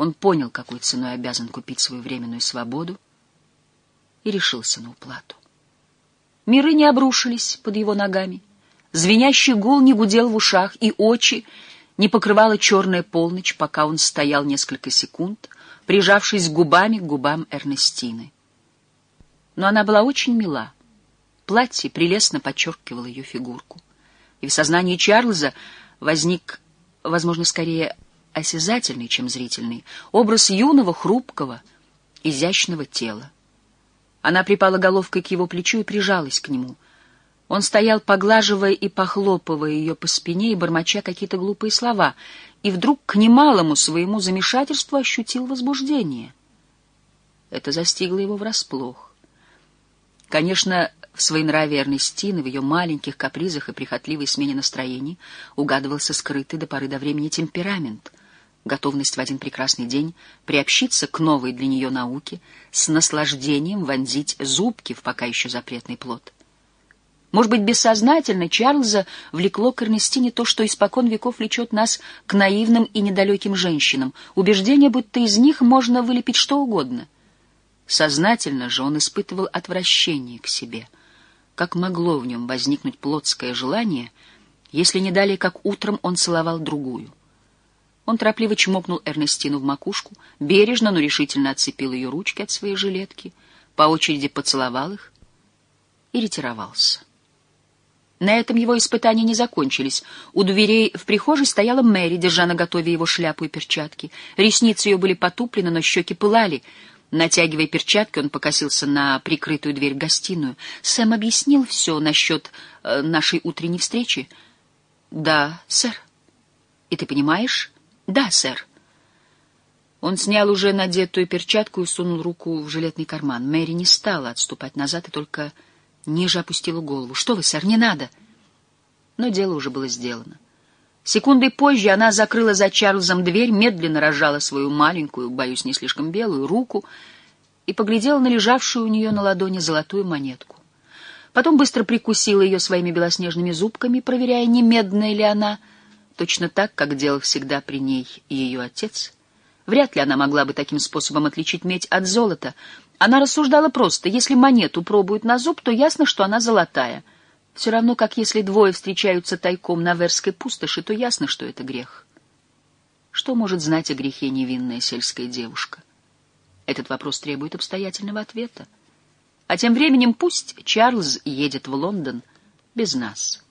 Он понял, какой ценой обязан купить свою временную свободу, и решился на уплату. Миры не обрушились под его ногами, звенящий гул не гудел в ушах, и очи не покрывала черная полночь, пока он стоял несколько секунд, прижавшись губами к губам Эрнестины. Но она была очень мила. Платье прелестно подчеркивало ее фигурку. И в сознании Чарльза возник, возможно, скорее осязательный, чем зрительный, образ юного, хрупкого, изящного тела. Она припала головкой к его плечу и прижалась к нему. Он стоял, поглаживая и похлопывая ее по спине и бормоча какие-то глупые слова, и вдруг к немалому своему замешательству ощутил возбуждение. Это застигло его врасплох. Конечно, в своенравии Эрнестины, в ее маленьких капризах и прихотливой смене настроений угадывался скрытый до поры до времени темперамент, готовность в один прекрасный день приобщиться к новой для нее науке, с наслаждением вонзить зубки в пока еще запретный плод. Может быть, бессознательно Чарльза влекло к Эрнестине то, что испокон веков влечет нас к наивным и недалеким женщинам, убеждение, будто из них можно вылепить что угодно. Сознательно же он испытывал отвращение к себе. Как могло в нем возникнуть плотское желание, если не далее, как утром он целовал другую? Он торопливо чмокнул Эрнестину в макушку, бережно, но решительно отцепил ее ручки от своей жилетки, по очереди поцеловал их и ретировался. На этом его испытания не закончились. У дверей в прихожей стояла Мэри, держа наготове его шляпу и перчатки. Ресницы ее были потуплены, но щеки пылали. Натягивая перчатки, он покосился на прикрытую дверь в гостиную. «Сэм объяснил все насчет нашей утренней встречи?» «Да, сэр». «И ты понимаешь?» «Да, сэр». Он снял уже надетую перчатку и сунул руку в жилетный карман. Мэри не стала отступать назад и только ниже опустила голову. «Что вы, сэр, не надо!» Но дело уже было сделано. Секундой позже она закрыла за Чарльзом дверь, медленно разжала свою маленькую, боюсь, не слишком белую, руку и поглядела на лежавшую у нее на ладони золотую монетку. Потом быстро прикусила ее своими белоснежными зубками, проверяя, не медная ли она, точно так, как делал всегда при ней ее отец. Вряд ли она могла бы таким способом отличить медь от золота. Она рассуждала просто: если монету пробуют на зуб, то ясно, что она золотая. Все равно, как если двое встречаются тайком на Верской пустоши, то ясно, что это грех. Что может знать о грехе невинная сельская девушка? Этот вопрос требует обстоятельного ответа. А тем временем пусть Чарльз едет в Лондон без нас.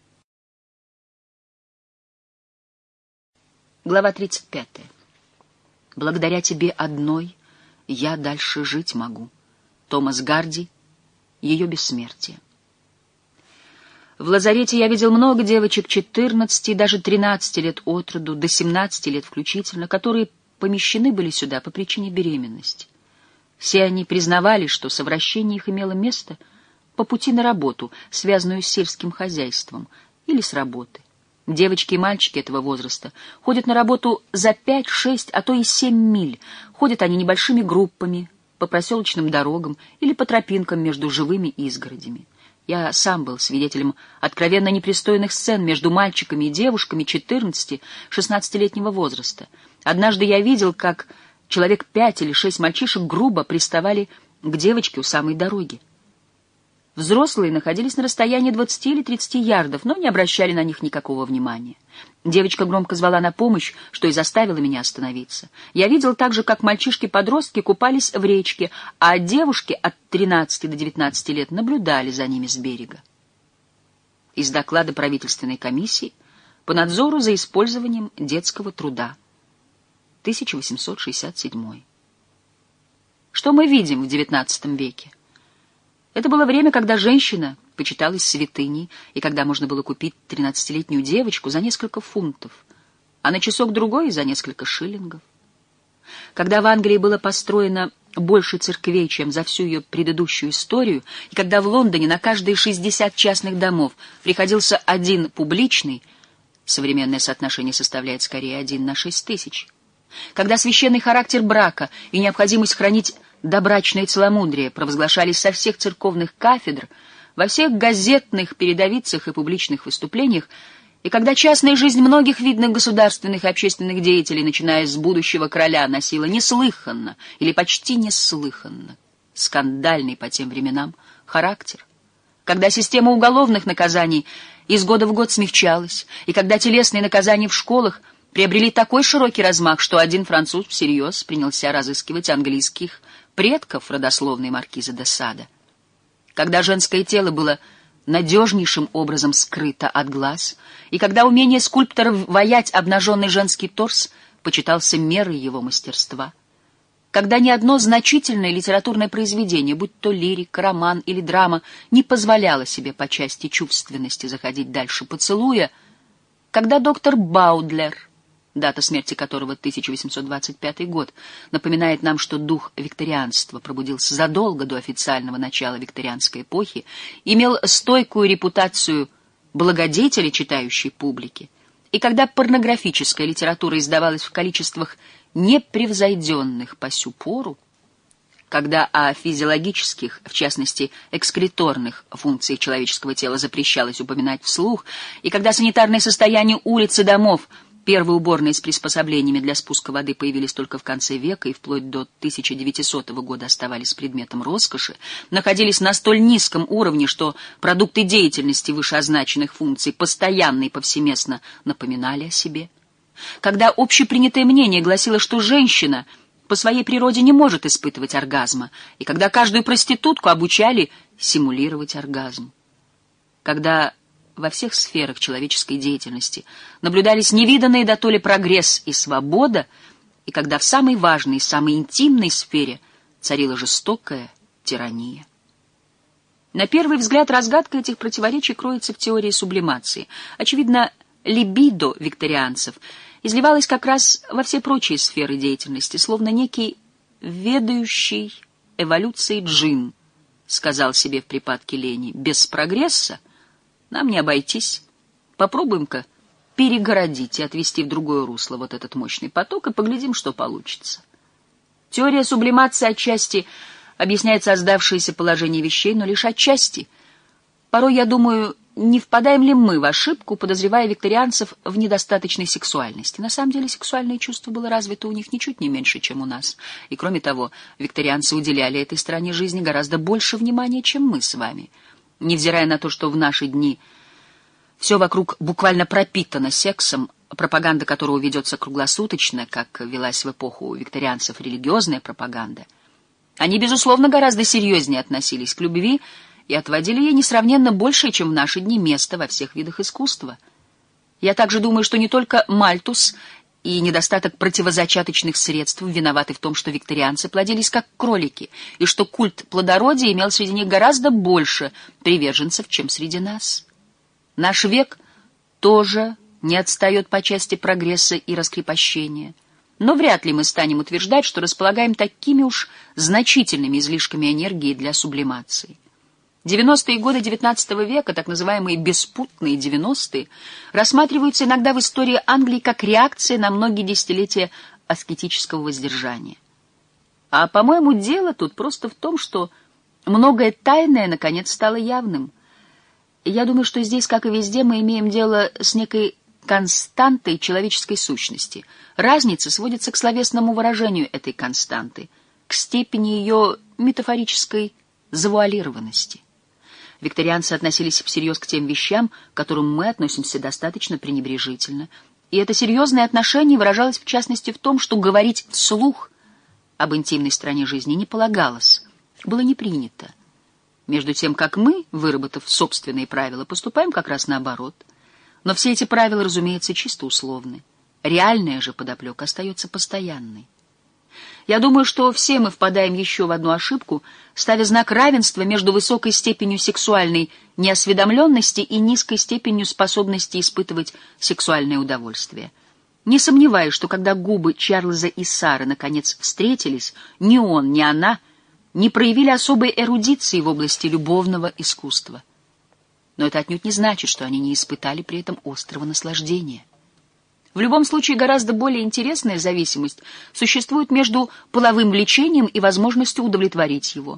Глава 35. Благодаря тебе одной я дальше жить могу. Томас Гарди. Ее бессмертие. В лазарете я видел много девочек 14 и даже 13 лет от роду, до 17 лет включительно, которые помещены были сюда по причине беременности. Все они признавали, что совращение их имело место по пути на работу, связанную с сельским хозяйством, или с работы. Девочки и мальчики этого возраста ходят на работу за 5, 6, а то и 7 миль. Ходят они небольшими группами по проселочным дорогам или по тропинкам между живыми изгородями. Я сам был свидетелем откровенно непристойных сцен между мальчиками и девушками 14-16-летнего возраста. Однажды я видел, как человек 5 или 6 мальчишек грубо приставали к девочке у самой дороги. Взрослые находились на расстоянии 20 или 30 ярдов, но не обращали на них никакого внимания. Девочка громко звала на помощь, что и заставило меня остановиться. Я видел также, как мальчишки-подростки купались в речке, а девушки от 13 до 19 лет наблюдали за ними с берега. Из доклада правительственной комиссии по надзору за использованием детского труда. 1867. Что мы видим в XIX веке? Это было время, когда женщина почиталась святыней, и когда можно было купить 13-летнюю девочку за несколько фунтов, а на часок-другой за несколько шиллингов. Когда в Англии было построено больше церквей, чем за всю ее предыдущую историю, и когда в Лондоне на каждые 60 частных домов приходился один публичный, современное соотношение составляет скорее 1 на 6 тысяч, когда священный характер брака и необходимость хранить добрачное целомудрие провозглашались со всех церковных кафедр, во всех газетных передовицах и публичных выступлениях, И когда частная жизнь многих видных государственных и общественных деятелей, начиная с будущего короля, носила неслыханно или почти неслыханно скандальный по тем временам характер, когда система уголовных наказаний из года в год смягчалась, и когда телесные наказания в школах приобрели такой широкий размах, что один француз всерьез принялся разыскивать английских предков родословной маркиза де Сада, когда женское тело было надежнейшим образом скрыто от глаз, и когда умение скульптора ваять обнаженный женский торс почитался мерой его мастерства, когда ни одно значительное литературное произведение, будь то лирика, роман или драма, не позволяло себе по части чувственности заходить дальше поцелуя, когда доктор Баудлер, дата смерти которого 1825 год, напоминает нам, что дух викторианства пробудился задолго до официального начала викторианской эпохи, имел стойкую репутацию благодетеля читающей публики, и когда порнографическая литература издавалась в количествах непревзойденных по сю пору, когда о физиологических, в частности, экскреторных функциях человеческого тела запрещалось упоминать вслух, и когда санитарное состояние улиц и домов, первые уборные с приспособлениями для спуска воды появились только в конце века и вплоть до 1900 года оставались предметом роскоши, находились на столь низком уровне, что продукты деятельности вышеозначенных функций постоянно и повсеместно напоминали о себе. Когда общепринятое мнение гласило, что женщина по своей природе не может испытывать оргазма, и когда каждую проститутку обучали симулировать оргазм. Когда во всех сферах человеческой деятельности наблюдались невиданные дотоле прогресс и свобода, и когда в самой важной и самой интимной сфере царила жестокая тирания. На первый взгляд разгадка этих противоречий кроется в теории сублимации. Очевидно, либидо викторианцев изливалось как раз во все прочие сферы деятельности, словно некий ведающий эволюцией джин сказал себе в припадке лени: без прогресса нам не обойтись. Попробуем-ка перегородить и отвести в другое русло вот этот мощный поток, и поглядим, что получится. Теория сублимации отчасти объясняет создавшееся положение вещей, но лишь отчасти. Порой, я думаю, не впадаем ли мы в ошибку, подозревая викторианцев в недостаточной сексуальности? На самом деле сексуальное чувство было развито у них ничуть не меньше, чем у нас. И кроме того, викторианцы уделяли этой стороне жизни гораздо больше внимания, чем мы с вами. Невзирая на то, что в наши дни все вокруг буквально пропитано сексом, пропаганда которого ведется круглосуточно, как велась в эпоху викторианцев религиозная пропаганда, они, безусловно, гораздо серьезнее относились к любви и отводили ей несравненно большее, чем в наши дни, место во всех видах искусства. Я также думаю, что не только Мальтус и недостаток противозачаточных средств виноваты в том, что викторианцы плодились как кролики, и что культ плодородия имел среди них гораздо больше приверженцев, чем среди нас. Наш век тоже не отстает по части прогресса и раскрепощения, но вряд ли мы станем утверждать, что располагаем такими уж значительными излишками энергии для сублимации. 90-е годы XIX века, так называемые «беспутные 90-е», рассматриваются иногда в истории Англии как реакция на многие десятилетия аскетического воздержания. А, по-моему, дело тут просто в том, что многое тайное, наконец, стало явным. Я думаю, что здесь, как и везде, мы имеем дело с некой константой человеческой сущности. Разница сводится к словесному выражению этой константы, к степени ее метафорической завуалированности. Викторианцы относились всерьез к тем вещам, к которым мы относимся достаточно пренебрежительно. И это серьезное отношение выражалось в частности в том, что говорить вслух об интимной стороне жизни не полагалось, было не принято. Между тем, как мы, выработав собственные правила, поступаем как раз наоборот. Но все эти правила, разумеется, чисто условны. Реальная же подоплека остается постоянной. Я думаю, что все мы впадаем еще в одну ошибку, ставя знак равенства между высокой степенью сексуальной неосведомленности и низкой степенью способности испытывать сексуальное удовольствие. Не сомневаюсь, что когда губы Чарльза и Сары наконец встретились, ни он, ни она не проявили особой эрудиции в области любовного искусства. Но это отнюдь не значит, что они не испытали при этом острого наслаждения. В любом случае, гораздо более интересная зависимость существует между половым влечением и возможностью удовлетворить его.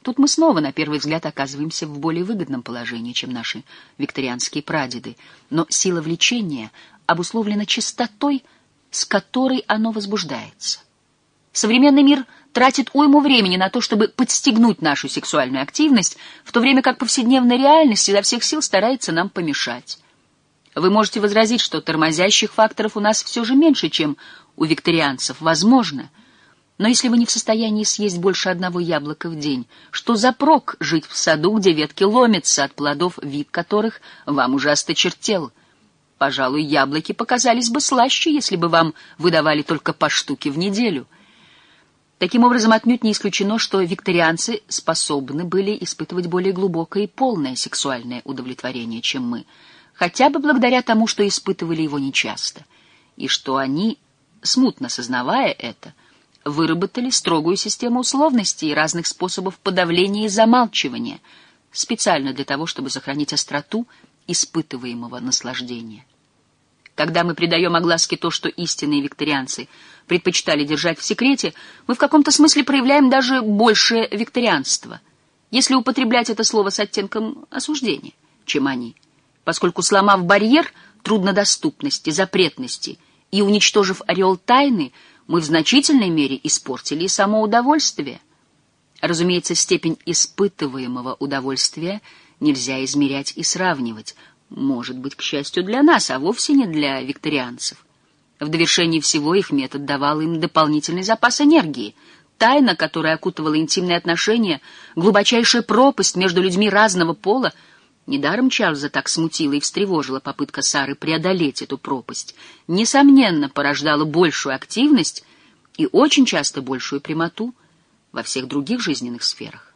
Тут мы снова, на первый взгляд, оказываемся в более выгодном положении, чем наши викторианские прадеды. Но сила влечения обусловлена частотой, с которой оно возбуждается. Современный мир тратит уйму времени на то, чтобы подстегнуть нашу сексуальную активность, в то время как повседневная реальность изо всех сил старается нам помешать. Вы можете возразить, что тормозящих факторов у нас все же меньше, чем у викторианцев. Возможно. Но если вы не в состоянии съесть больше одного яблока в день, что за прок жить в саду, где ветки ломятся от плодов, вид которых вам уже осточертел? Пожалуй, яблоки показались бы слаще, если бы вам выдавали только по штуке в неделю. Таким образом, отнюдь не исключено, что викторианцы способны были испытывать более глубокое и полное сексуальное удовлетворение, чем мы, хотя бы благодаря тому, что испытывали его нечасто, и что они, смутно сознавая это, выработали строгую систему условностей и разных способов подавления и замалчивания, специально для того, чтобы сохранить остроту испытываемого наслаждения. Когда мы придаем огласке то, что истинные викторианцы предпочитали держать в секрете, мы в каком-то смысле проявляем даже большее викторианство, если употреблять это слово с оттенком осуждения, чем они, поскольку, сломав барьер труднодоступности, запретности и уничтожив ореол тайны, мы в значительной мере испортили и само удовольствие. Разумеется, степень испытываемого удовольствия нельзя измерять и сравнивать, может быть, к счастью для нас, а вовсе не для викторианцев. В довершении всего их метод давал им дополнительный запас энергии. Тайна, которая окутывала интимные отношения, глубочайшая пропасть между людьми разного пола, недаром Чарльза так смутила и встревожила попытка Сары преодолеть эту пропасть, несомненно, порождала большую активность и очень часто большую прямоту во всех других жизненных сферах.